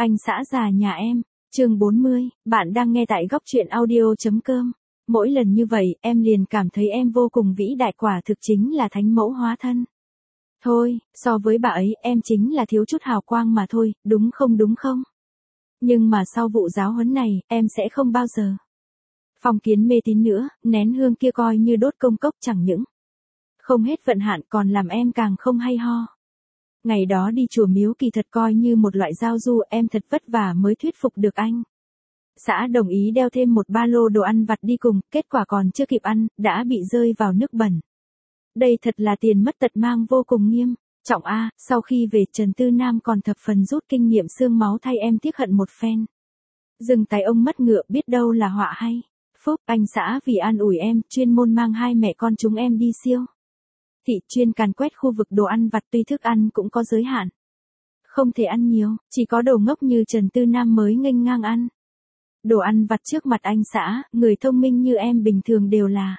Anh xã già nhà em, chương 40, bạn đang nghe tại góc truyện audio.com. Mỗi lần như vậy, em liền cảm thấy em vô cùng vĩ đại, quả thực chính là thánh mẫu hóa thân. Thôi, so với bà ấy, em chính là thiếu chút hào quang mà thôi, đúng không? Nhưng mà sau vụ giáo huấn này, em sẽ không bao giờ phong kiến mê tín nữa, nén hương kia coi như đốt công cốc, chẳng những không hết vận hạn còn làm em càng không hay ho. Ngày đó đi chùa miếu kỳ thật coi như một loại giao du, em thật vất vả mới thuyết phục được anh xã đồng ý đeo thêm một ba lô đồ ăn vặt đi cùng, kết quả còn chưa kịp ăn, đã bị rơi vào nước bẩn. Đây thật là tiền mất tật mang vô cùng nghiêm trọng a. Sau khi về, Trần Tư Nam còn thập phần rút kinh nghiệm xương máu thay em tiếc hận một phen. Dừng tay ông mất ngựa, biết đâu là họa hay phúc. Anh xã vì an ủi em, chuyên môn mang hai mẹ con chúng em đi siêu thị chuyên càn quét khu vực đồ ăn vặt, tuy thức ăn cũng có giới hạn, không thể ăn nhiều, chỉ có đồ ngốc như Trần Tư Nam mới nghênh ngang ăn đồ ăn vặt trước mặt anh xã. Người thông minh như em bình thường đều là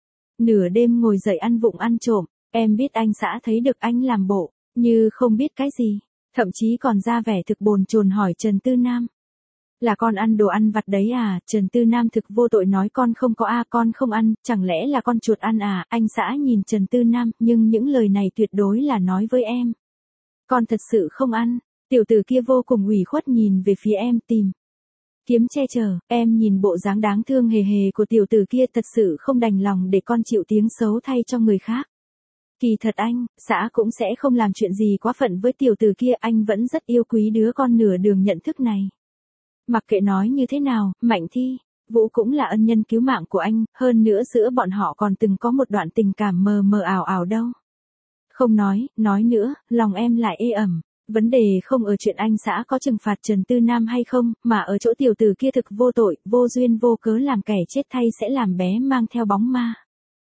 nửa đêm ngồi dậy ăn vụng ăn trộm. Em biết anh xã thấy được anh làm bộ như không biết cái gì, thậm chí còn ra vẻ thực bồn chồn hỏi Trần Tư Nam: là con ăn đồ ăn vặt đấy à? Trần Tư Nam thực vô tội nói: con không có a, con không ăn, chẳng lẽ là con chuột ăn à? Anh xã nhìn Trần Tư Nam, nhưng những lời này tuyệt đối là nói với em. Con thật sự không ăn. Tiểu tử kia vô cùng ủy khuất nhìn về phía em, tìm kiếm che chở. Em nhìn bộ dáng đáng thương hề hề của tiểu tử kia, thật sự không đành lòng để con chịu tiếng xấu thay cho người khác. Kỳ thật anh xã cũng sẽ không làm chuyện gì quá phận với tiểu tử kia, anh vẫn rất yêu quý đứa con nửa đường nhận thức này. Mặc kệ nói như thế nào, Mạnh Thi, Vũ cũng là ân nhân cứu mạng của anh, hơn nữa giữa bọn họ còn từng có một đoạn tình cảm mờ mờ ảo ảo đâu. Không nói nữa, lòng em lại ê ẩm. Vấn đề không ở chuyện anh xã có trừng phạt Trần Tư Nam hay không, mà ở chỗ tiểu tử kia thực vô tội, vô duyên vô cớ làm kẻ chết thay sẽ làm bé mang theo bóng ma.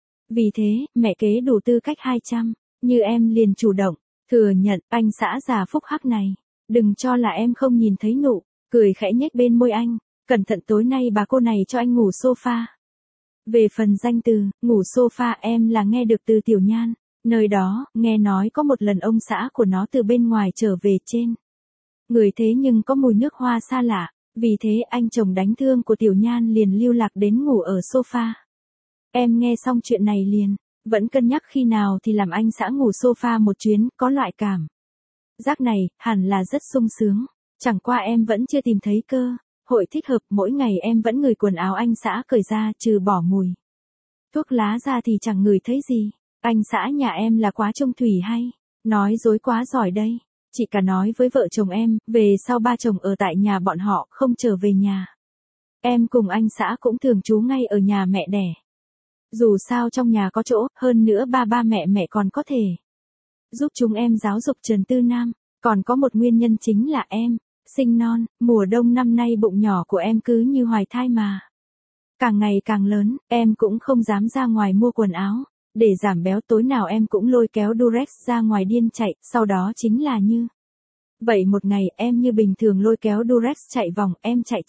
Vì thế, mẹ kế đủ tư cách 200, như em liền chủ động thừa nhận. Anh xã già phúc hắc này, đừng cho là em không nhìn thấy nụ cười khẽ nhếch bên môi anh. Cẩn thận, tối nay bà cô này cho anh ngủ sofa. Về phần danh từ ngủ sofa, em là nghe được từ Tiểu Nhan. Nơi đó, nghe nói có một lần ông xã của nó từ bên ngoài trở về, trên người thế nhưng có mùi nước hoa xa lạ. Vì thế anh chồng đánh thương của Tiểu Nhan liền lưu lạc đến ngủ ở sofa. Em nghe xong chuyện này liền vẫn cân nhắc khi nào thì làm anh xã ngủ sofa một chuyến, có loại cảm giác này hẳn là rất sung sướng. Chẳng qua em vẫn chưa tìm thấy cơ hội thích hợp. Mỗi ngày em vẫn ngửi quần áo anh xã cởi ra, trừ bỏ mùi thuốc lá ra thì chẳng ngửi thấy gì. Anh xã nhà em là quá chung thủy hay nói dối quá giỏi đây. Chị cả nói với vợ chồng em, về sau ba chồng ở tại nhà bọn họ, không trở về nhà. Em cùng anh xã cũng thường trú ngay ở nhà mẹ đẻ. Dù sao trong nhà có chỗ, hơn nữa ba mẹ còn có thể giúp chúng em giáo dục Trần Tư Nam. Còn có một nguyên nhân chính là em sinh non, mùa đông năm nay bụng nhỏ của em cứ như hoài thai mà càng ngày càng lớn. Em cũng không dám ra ngoài mua quần áo để giảm béo, tối nào em cũng lôi kéo Durex ra ngoài điên chạy. Sau đó chính là như vậy, một ngày em như bình thường lôi kéo Durex chạy vòng, em chạy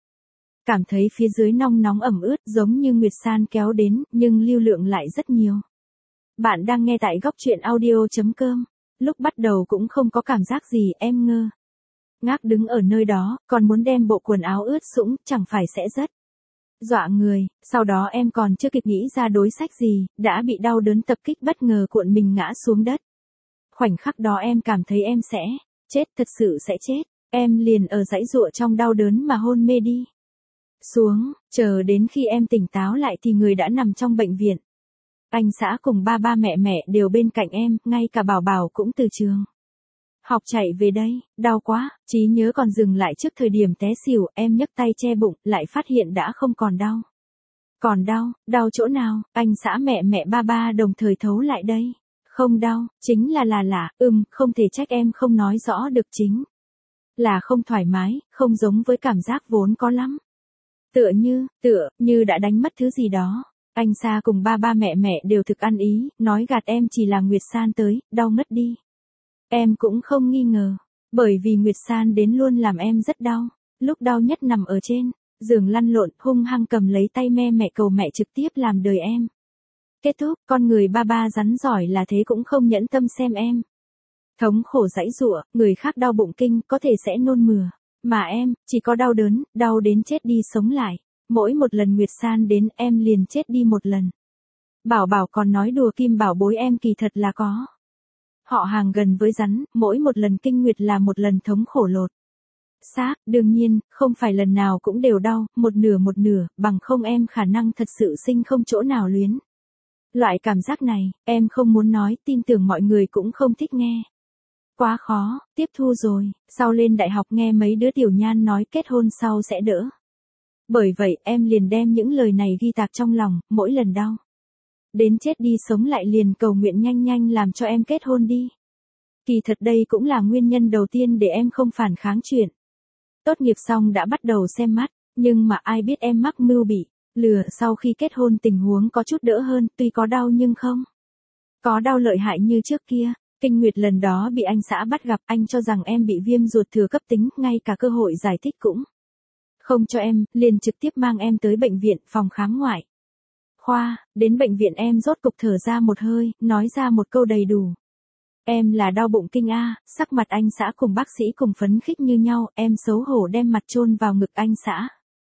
cảm thấy phía dưới nong nóng ẩm ướt, giống như Nguyệt San kéo đến, nhưng lưu lượng lại rất nhiều. Bạn đang nghe tại góc truyện audio.com. Lúc bắt đầu cũng không có cảm giác gì, em ngơ ngác đứng ở nơi đó, còn muốn đem bộ quần áo ướt sũng, chẳng phải sẽ rất dọa người. Sau đó em còn chưa kịp nghĩ ra đối sách gì, đã bị đau đớn tập kích, bất ngờ cuộn mình ngã xuống đất. Khoảnh khắc đó em cảm thấy em sẽ chết, thật sự sẽ chết. Em liền ở giãy giụa trong đau đớn mà hôn mê đi xuống, chờ đến khi em tỉnh táo lại thì người đã nằm trong bệnh viện. Anh xã cùng ba mẹ đều bên cạnh em, ngay cả Bảo Bảo cũng từ trường học chạy về đây. Đau quá, trí nhớ còn dừng lại trước thời điểm té xỉu. Em nhấc tay che bụng, lại phát hiện đã không còn đau. Còn đau chỗ nào? Anh xã mẹ ba đồng thời thấu lại đây. Không đau, chính là lạ. Không thể trách em không nói rõ được, chính là không thoải mái, không giống với cảm giác vốn có lắm. Tựa như đã đánh mất thứ gì đó. Anh Sa cùng ba mẹ đều thực ăn ý, nói gạt em chỉ là Nguyệt San tới, đau ngất đi. Em cũng không nghi ngờ, bởi vì Nguyệt San đến luôn làm em rất đau. Lúc đau nhất nằm ở trên giường lăn lộn, hung hăng cầm lấy tay mẹ cầu mẹ trực tiếp làm đời em. Kết thúc, con người ba rắn giỏi là thế cũng không nhẫn tâm xem em thống khổ giãy giụa, người khác đau bụng kinh, có thể sẽ nôn mửa. Mà em, chỉ có đau đớn, đau đến chết đi sống lại. Mỗi một lần Nguyệt San đến em liền chết đi một lần. Bảo Bảo còn nói đùa Kim Bảo bối em kỳ thật là có. Họ hàng gần với rắn, mỗi một lần kinh nguyệt là một lần thống khổ lột xác, đương nhiên, không phải lần nào cũng đều đau, một nửa, bằng không em khả năng thật sự sinh không chỗ nào luyến. Loại cảm giác này, em không muốn nói, tin tưởng mọi người cũng không thích nghe. Quá khó, tiếp thu rồi, sau lên đại học nghe mấy đứa tiểu nhan nói kết hôn sau sẽ đỡ. Bởi vậy em liền đem những lời này ghi tạc trong lòng, mỗi lần đau. Đến chết đi sống lại liền cầu nguyện nhanh nhanh làm cho em kết hôn đi. Kỳ thật đây cũng là nguyên nhân đầu tiên để em không phản kháng chuyện. Tốt nghiệp xong đã bắt đầu xem mắt, nhưng mà ai biết em mắc mưu bị lừa, sau khi kết hôn tình huống có chút đỡ hơn, tuy có đau nhưng không có đau lợi hại như trước kia. Kinh nguyệt lần đó bị anh xã bắt gặp, anh cho rằng em bị viêm ruột thừa cấp tính, ngay cả cơ hội giải thích cũng không cho em, liền trực tiếp mang em tới bệnh viện, phòng khám ngoại khoa. Đến bệnh viện em rốt cục thở ra một hơi, nói ra một câu đầy đủ. Em là đau bụng kinh a. Sắc mặt anh xã cùng bác sĩ cùng phấn khích như nhau, em xấu hổ đem mặt chôn vào ngực anh xã.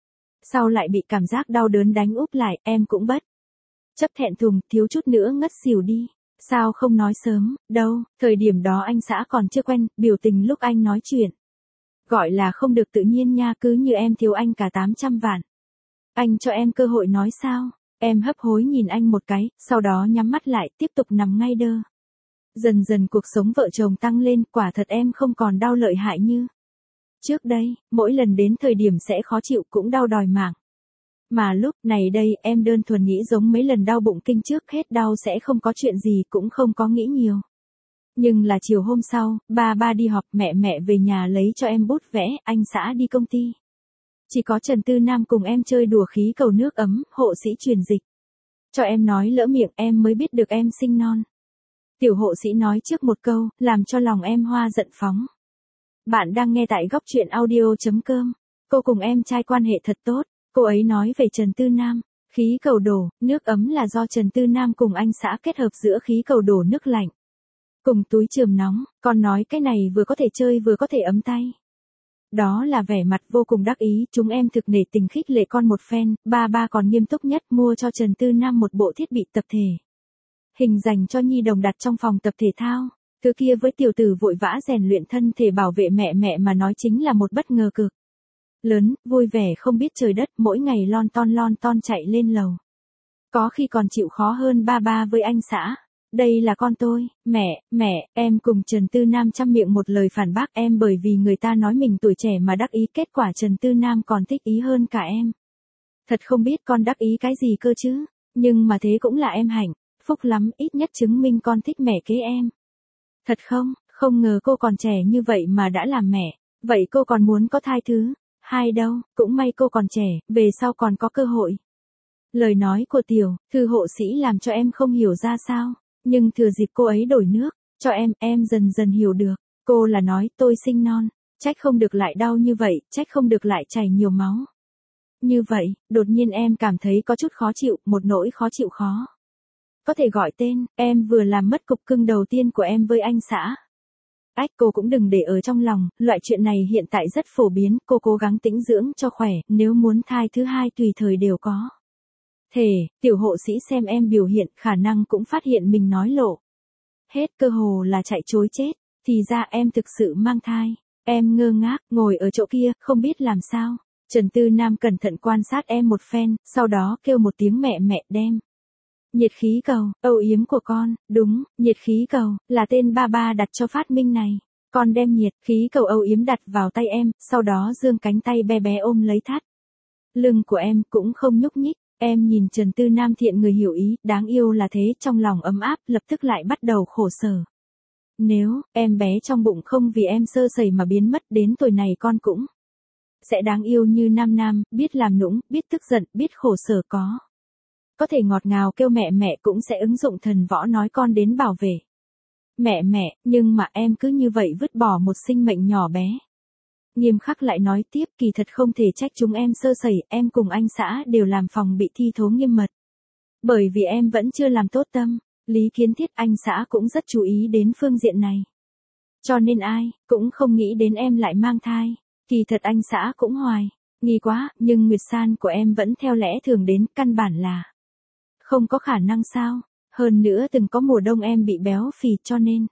Sau lại bị cảm giác đau đớn đánh úp lại, em cũng bất chấp thẹn thùng, thiếu chút nữa ngất xỉu đi. Sao không nói sớm, đâu, thời điểm đó anh xã còn chưa quen, biểu tình lúc anh nói chuyện. Gọi là không được tự nhiên nha, cứ như em thiếu anh cả 800 vạn. Anh cho em cơ hội nói sao? Em hấp hối nhìn anh một cái, sau đó nhắm mắt lại, tiếp tục nằm ngay đơ. Dần dần cuộc sống vợ chồng tăng lên, quả thật em không còn đau lợi hại như trước đây, mỗi lần đến thời điểm sẽ khó chịu cũng đau đòi mạng. Mà lúc này đây em đơn thuần nghĩ giống mấy lần đau bụng kinh trước, hết đau sẽ không có chuyện gì, cũng không có nghĩ nhiều. Nhưng là chiều hôm sau, ba đi họp, mẹ về nhà lấy cho em bút vẽ, anh xã đi công ty. Chỉ có Trần Tư Nam cùng em chơi đùa khí cầu nước ấm, hộ sĩ truyền dịch. Cho em nói lỡ miệng, em mới biết được em sinh non. Tiểu hộ sĩ nói trước một câu, làm cho lòng em hoa giận phóng. Bạn đang nghe tại góc truyện audio.com. Cô cùng em trai quan hệ thật tốt. Cô ấy nói về Trần Tư Nam. Khí cầu đổ, nước ấm là do Trần Tư Nam cùng anh xã kết hợp giữa khí cầu đổ nước lạnh cùng túi chườm nóng, con nói cái này vừa có thể chơi vừa có thể ấm tay. Đó là vẻ mặt vô cùng đắc ý, chúng em thực nể tình khích lệ con một phen, ba còn nghiêm túc nhất mua cho Trần Tư Nam một bộ thiết bị tập thể hình dành cho nhi đồng đặt trong phòng tập thể thao. Thứ kia với tiểu tử vội vã rèn luyện thân thể bảo vệ mẹ mà nói chính là một bất ngờ cực lớn, vui vẻ không biết trời đất, mỗi ngày lon ton chạy lên lầu. Có khi còn chịu khó hơn ba với anh xã. Đây là con tôi, mẹ, em cùng Trần Tư Nam chăm miệng một lời phản bác em, bởi vì người ta nói mình tuổi trẻ mà đắc ý, kết quả Trần Tư Nam còn thích ý hơn cả em. Thật không biết con đắc ý cái gì cơ chứ, nhưng mà thế cũng là em hạnh phúc lắm, ít nhất chứng minh con thích mẹ kế em. Thật không ngờ cô còn trẻ như vậy mà đã làm mẹ, vậy cô còn muốn có thai thứ hai đâu, cũng may cô còn trẻ, về sau còn có cơ hội. Lời nói của tiểu thư hộ sĩ làm cho em không hiểu ra sao, nhưng thừa dịp cô ấy đổi nước cho em dần dần hiểu được. Cô là nói tôi sinh non, trách không được lại đau như vậy, trách không được lại chảy nhiều máu. Như vậy, đột nhiên em cảm thấy có chút khó chịu, một nỗi khó chịu khó có thể gọi tên, em vừa làm mất cục cưng đầu tiên của em với anh xã. Cô cũng đừng để ở trong lòng, loại chuyện này hiện tại rất phổ biến, cô cố gắng tĩnh dưỡng cho khỏe, nếu muốn thai thứ hai tùy thời đều có thể. Tiểu hộ sĩ xem em biểu hiện, khả năng cũng phát hiện mình nói lộ hết, cơ hồ là chạy chối chết, thì ra em thực sự mang thai. Em ngơ ngác, ngồi ở chỗ kia, không biết làm sao. Trần Tư Nam cẩn thận quan sát em một phen, sau đó kêu một tiếng mẹ đem nhiệt khí cầu, âu yếm của con, đúng, nhiệt khí cầu, là tên ba đặt cho phát minh này. Con đem nhiệt khí cầu âu yếm đặt vào tay em, sau đó giương cánh tay bé ôm lấy thắt lưng của em, cũng không nhúc nhích. Em nhìn Trần Tư Nam thiện người hiểu ý, đáng yêu là thế, trong lòng ấm áp, lập tức lại bắt đầu khổ sở. Nếu em bé trong bụng không vì em sơ sẩy mà biến mất, đến tuổi này con cũng sẽ đáng yêu như Nam, biết làm nũng, biết tức giận, biết khổ sở, có thể ngọt ngào kêu mẹ cũng sẽ ứng dụng thần võ nói con đến bảo vệ mẹ, nhưng mà em cứ như vậy vứt bỏ một sinh mệnh nhỏ bé. Nghiêm khắc lại nói tiếp, kỳ thật không thể trách chúng em sơ sẩy, em cùng anh xã đều làm phòng bị thi thố nghiêm mật. Bởi vì em vẫn chưa làm tốt tâm, lý kiến thiết, anh xã cũng rất chú ý đến phương diện này. Cho nên ai cũng không nghĩ đến em lại mang thai. Kỳ thật anh xã cũng hoài, nghi quá, nhưng Nguyệt San của em vẫn theo lẽ thường đến, căn bản là không có khả năng sao, hơn nữa từng có mùa đông em bị béo phì cho nên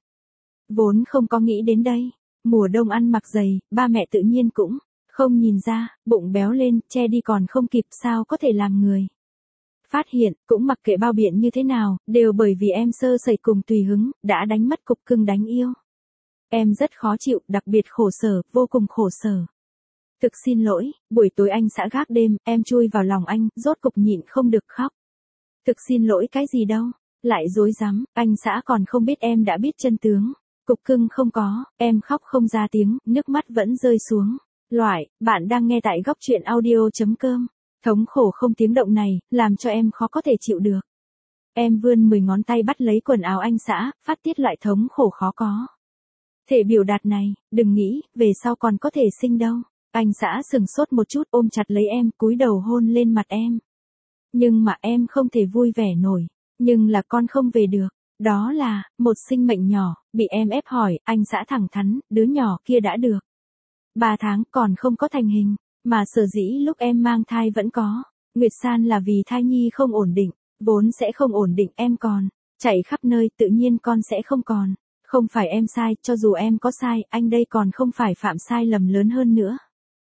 vốn không có nghĩ đến đây, mùa đông ăn mặc dày, ba mẹ tự nhiên cũng không nhìn ra, bụng béo lên, che đi còn không kịp sao có thể làm người phát hiện, cũng mặc kệ bao biện như thế nào, đều bởi vì em sơ sẩy cùng tùy hứng, đã đánh mất cục cưng đáng yêu. Em rất khó chịu, đặc biệt khổ sở, vô cùng khổ sở. Thực xin lỗi, buổi tối anh xã gác đêm, em chui vào lòng anh, rốt cục nhịn không được khóc. Thực xin lỗi cái gì đâu, lại dối rắm, anh xã còn không biết em đã biết chân tướng. Cục cưng không có, em khóc không ra tiếng, nước mắt vẫn rơi xuống. Bạn đang nghe tại góc truyện audio.com. Thống khổ không tiếng động này, làm cho em khó có thể chịu được. Em vươn 10 ngón tay bắt lấy quần áo anh xã, phát tiết loại thống khổ khó có thể biểu đạt này, đừng nghĩ, về sau còn có thể sinh đâu. Anh xã sừng sốt một chút ôm chặt lấy em, cúi đầu hôn lên mặt em. Nhưng mà em không thể vui vẻ nổi, nhưng là con không về được. Đó là, một sinh mệnh nhỏ, bị em ép hỏi, anh xã thẳng thắn, đứa nhỏ kia đã được 3 tháng còn không có thành hình, mà sở dĩ lúc em mang thai vẫn có. Nguyệt San là vì thai nhi không ổn định, vốn sẽ không ổn định em còn chạy khắp nơi tự nhiên con sẽ không còn. Không phải em sai, cho dù em có sai, anh đây còn không phải phạm sai lầm lớn hơn nữa.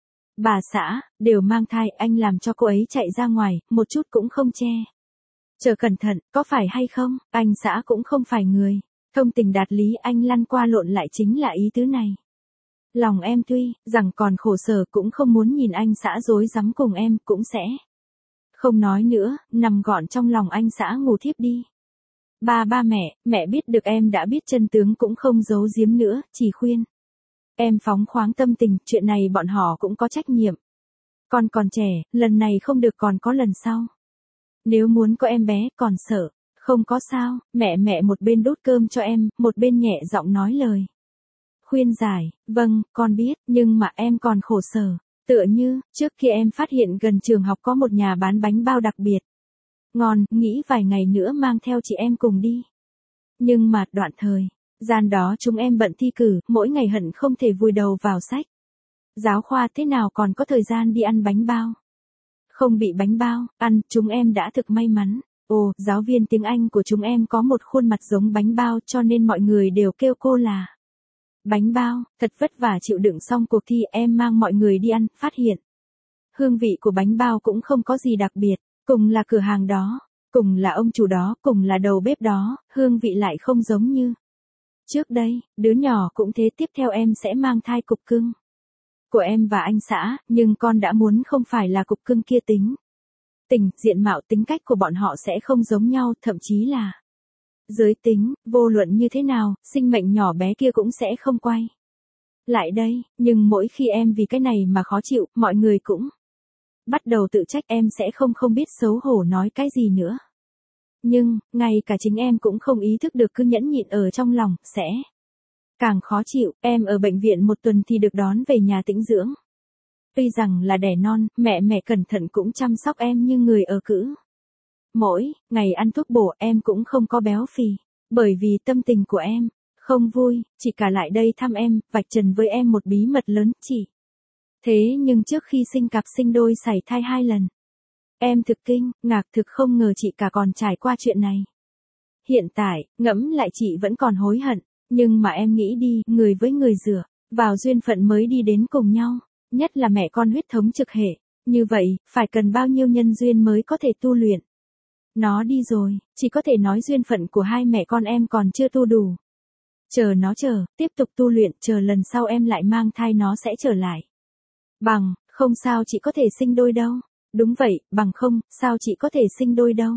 Bà xã, đều mang thai, anh làm cho cô ấy chạy ra ngoài, một chút cũng không che. Chờ cẩn thận, có phải hay không, anh xã cũng không phải người thông tình đạt lý, anh lăn qua lộn lại chính là ý tứ này. Lòng em tuy rằng còn khổ sở cũng không muốn nhìn anh xã rối rắm cùng em, cũng sẽ không nói nữa, nằm gọn trong lòng anh xã ngủ thiếp đi. Ba mẹ biết được em đã biết chân tướng cũng không giấu giếm nữa, chỉ khuyên em phóng khoáng tâm tình, chuyện này bọn họ cũng có trách nhiệm. Con còn trẻ, lần này không được còn có lần sau. Nếu muốn có em bé, còn sợ, không có sao, mẹ một bên đút cơm cho em, một bên nhẹ giọng nói lời khuyên giải, vâng, con biết, nhưng mà em còn khổ sở. Tựa như, trước khi em phát hiện gần trường học có một nhà bán bánh bao đặc biệt ngon, nghĩ vài ngày nữa mang theo chị em cùng đi. Nhưng mà, đoạn thời gian đó chúng em bận thi cử, mỗi ngày hận không thể vùi đầu vào sách giáo khoa, thế nào còn có thời gian đi ăn bánh bao. Không bị bánh bao ăn, chúng em đã thực may mắn. Ồ, giáo viên tiếng Anh của chúng em có một khuôn mặt giống bánh bao cho nên mọi người đều kêu cô là bánh bao. Thật vất vả chịu đựng xong cuộc thi, em mang mọi người đi ăn, phát hiện hương vị của bánh bao cũng không có gì đặc biệt. Cùng là cửa hàng đó, cùng là ông chủ đó, cùng là đầu bếp đó, hương vị lại không giống như trước đây. Đứa nhỏ cũng thế, tiếp theo em sẽ mang thai cục cưng của em và anh xã, nhưng con đã muốn không phải là cục cưng kia tình, diện mạo tính cách của bọn họ sẽ không giống nhau, thậm chí là giới tính, vô luận như thế nào, sinh mệnh nhỏ bé kia cũng sẽ không quay lại đây, nhưng mỗi khi em vì cái này mà khó chịu, mọi người cũng bắt đầu tự trách, em sẽ không biết xấu hổ nói cái gì nữa. Nhưng, ngay cả chính em cũng không ý thức được, cứ nhẫn nhịn ở trong lòng, sẽ càng khó chịu. Em ở bệnh viện 1 tuần thì được đón về nhà tĩnh dưỡng. Tuy rằng là đẻ non, mẹ cẩn thận cũng chăm sóc em như người ở cữ. Mỗi ngày ăn thuốc bổ, em cũng không có béo phì, bởi vì tâm tình của em không vui, chị cả lại đây thăm em, vạch trần với em một bí mật lớn, chị. Thế nhưng trước khi sinh cặp sinh đôi sảy thai 2 lần, em thực kinh ngạc, thực không ngờ chị cả còn trải qua chuyện này. Hiện tại, ngẫm lại chị vẫn còn hối hận, nhưng mà em nghĩ đi, người với người dựa vào duyên phận mới đi đến cùng nhau, nhất là mẹ con huyết thống trực hệ, như vậy, phải cần bao nhiêu nhân duyên mới có thể tu luyện. Nó đi rồi, chỉ có thể nói duyên phận của hai mẹ con em còn chưa tu đủ. Chờ nó tiếp tục tu luyện, chờ lần sau em lại mang thai nó sẽ trở lại. Bằng không sao chị có thể sinh đôi đâu. Đúng vậy, bằng không, sao chị có thể sinh đôi đâu.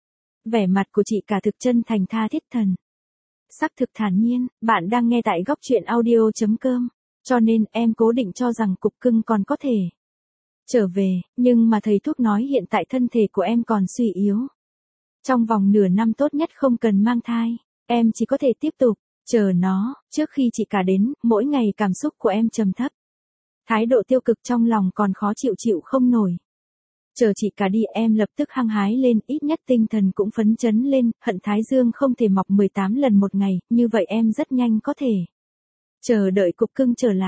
Vẻ mặt của chị cả thực chân thành tha thiết thần sắc thực thản nhiên. Bạn đang nghe tại góc truyện audio.com. Cho nên em cố định cho rằng cục cưng còn có thể trở về, nhưng mà thầy thuốc nói hiện tại thân thể của em còn suy yếu. Trong vòng nửa năm tốt nhất không cần mang thai, em chỉ có thể tiếp tục chờ nó. Trước khi chị cả đến, mỗi ngày cảm xúc của em trầm thấp. Thái độ tiêu cực trong lòng còn khó chịu không nổi. Chờ chị cả đi, em lập tức hăng hái lên, ít nhất tinh thần cũng phấn chấn lên, hận thái dương không thể mọc 18 lần một ngày, như vậy em rất nhanh có thể chờ đợi cục cưng trở lại.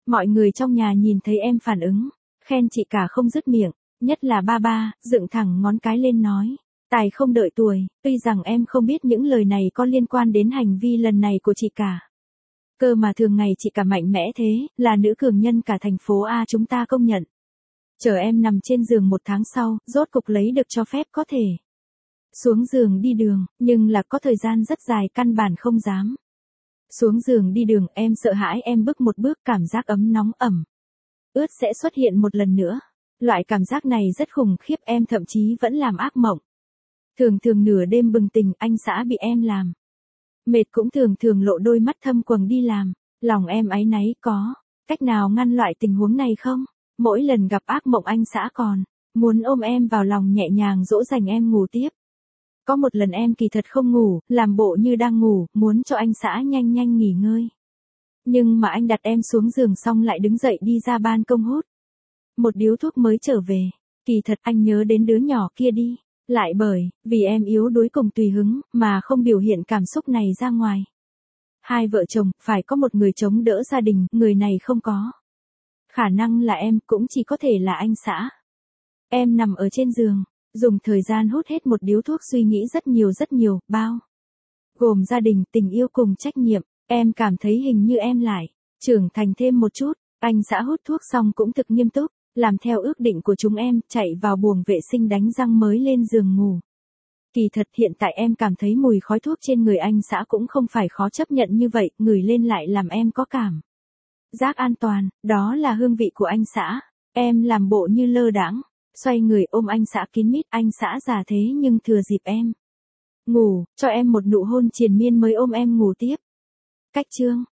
Mọi người trong nhà nhìn thấy em phản ứng, khen chị cả không dứt miệng, nhất là ba ba, dựng thẳng ngón cái lên nói. Tài không đợi tuổi, tuy rằng em không biết những lời này có liên quan đến hành vi lần này của chị cả. Cơ mà thường ngày chị cả mạnh mẽ thế, là nữ cường nhân cả thành phố A chúng ta công nhận. Chờ em nằm trên giường 1 tháng sau, rốt cục lấy được cho phép có thể xuống giường đi đường, nhưng là có thời gian rất dài căn bản không dám. Xuống giường đi đường em sợ hãi em bước một bước cảm giác ấm nóng ẩm. Ướt sẽ xuất hiện một lần nữa. Loại cảm giác này rất khủng khiếp em thậm chí vẫn làm ác mộng. Thường thường nửa đêm bừng tỉnh anh xã bị em làm. Mệt cũng thường thường lộ đôi mắt thâm quầng đi làm. Lòng em áy náy có. Cách nào ngăn loại tình huống này không? Mỗi lần gặp ác mộng anh xã còn muốn ôm em vào lòng nhẹ nhàng dỗ dành em ngủ tiếp. Có một lần em kỳ thật không ngủ, làm bộ như đang ngủ, muốn cho anh xã nhanh nhanh nghỉ ngơi. Nhưng mà anh đặt em xuống giường xong lại đứng dậy đi ra ban công hút một điếu thuốc mới trở về. Kỳ thật anh nhớ đến đứa nhỏ kia đi. Lại bởi, vì em yếu đuối cùng tùy hứng, mà không biểu hiện cảm xúc này ra ngoài. Hai vợ chồng, phải có một người chống đỡ gia đình, người này không có. Khả năng là em, cũng chỉ có thể là anh xã. Em nằm ở trên giường, dùng thời gian hút hết một điếu thuốc suy nghĩ rất nhiều, bao gồm gia đình, tình yêu cùng trách nhiệm. Em cảm thấy hình như em lại trưởng thành thêm một chút. Anh xã hút thuốc xong cũng thực nghiêm túc, làm theo ước định của chúng em, chạy vào buồng vệ sinh đánh răng mới lên giường ngủ. Kỳ thật hiện tại em cảm thấy mùi khói thuốc trên người anh xã cũng không phải khó chấp nhận như vậy, ngửi lên lại làm em có cảm giác an toàn, đó là hương vị của anh xã. Em làm bộ như lơ đãng, xoay người ôm anh xã kín mít, anh xã già thế nhưng thừa dịp em ngủ, cho em một nụ hôn triền miên mới ôm em ngủ tiếp. Cách chương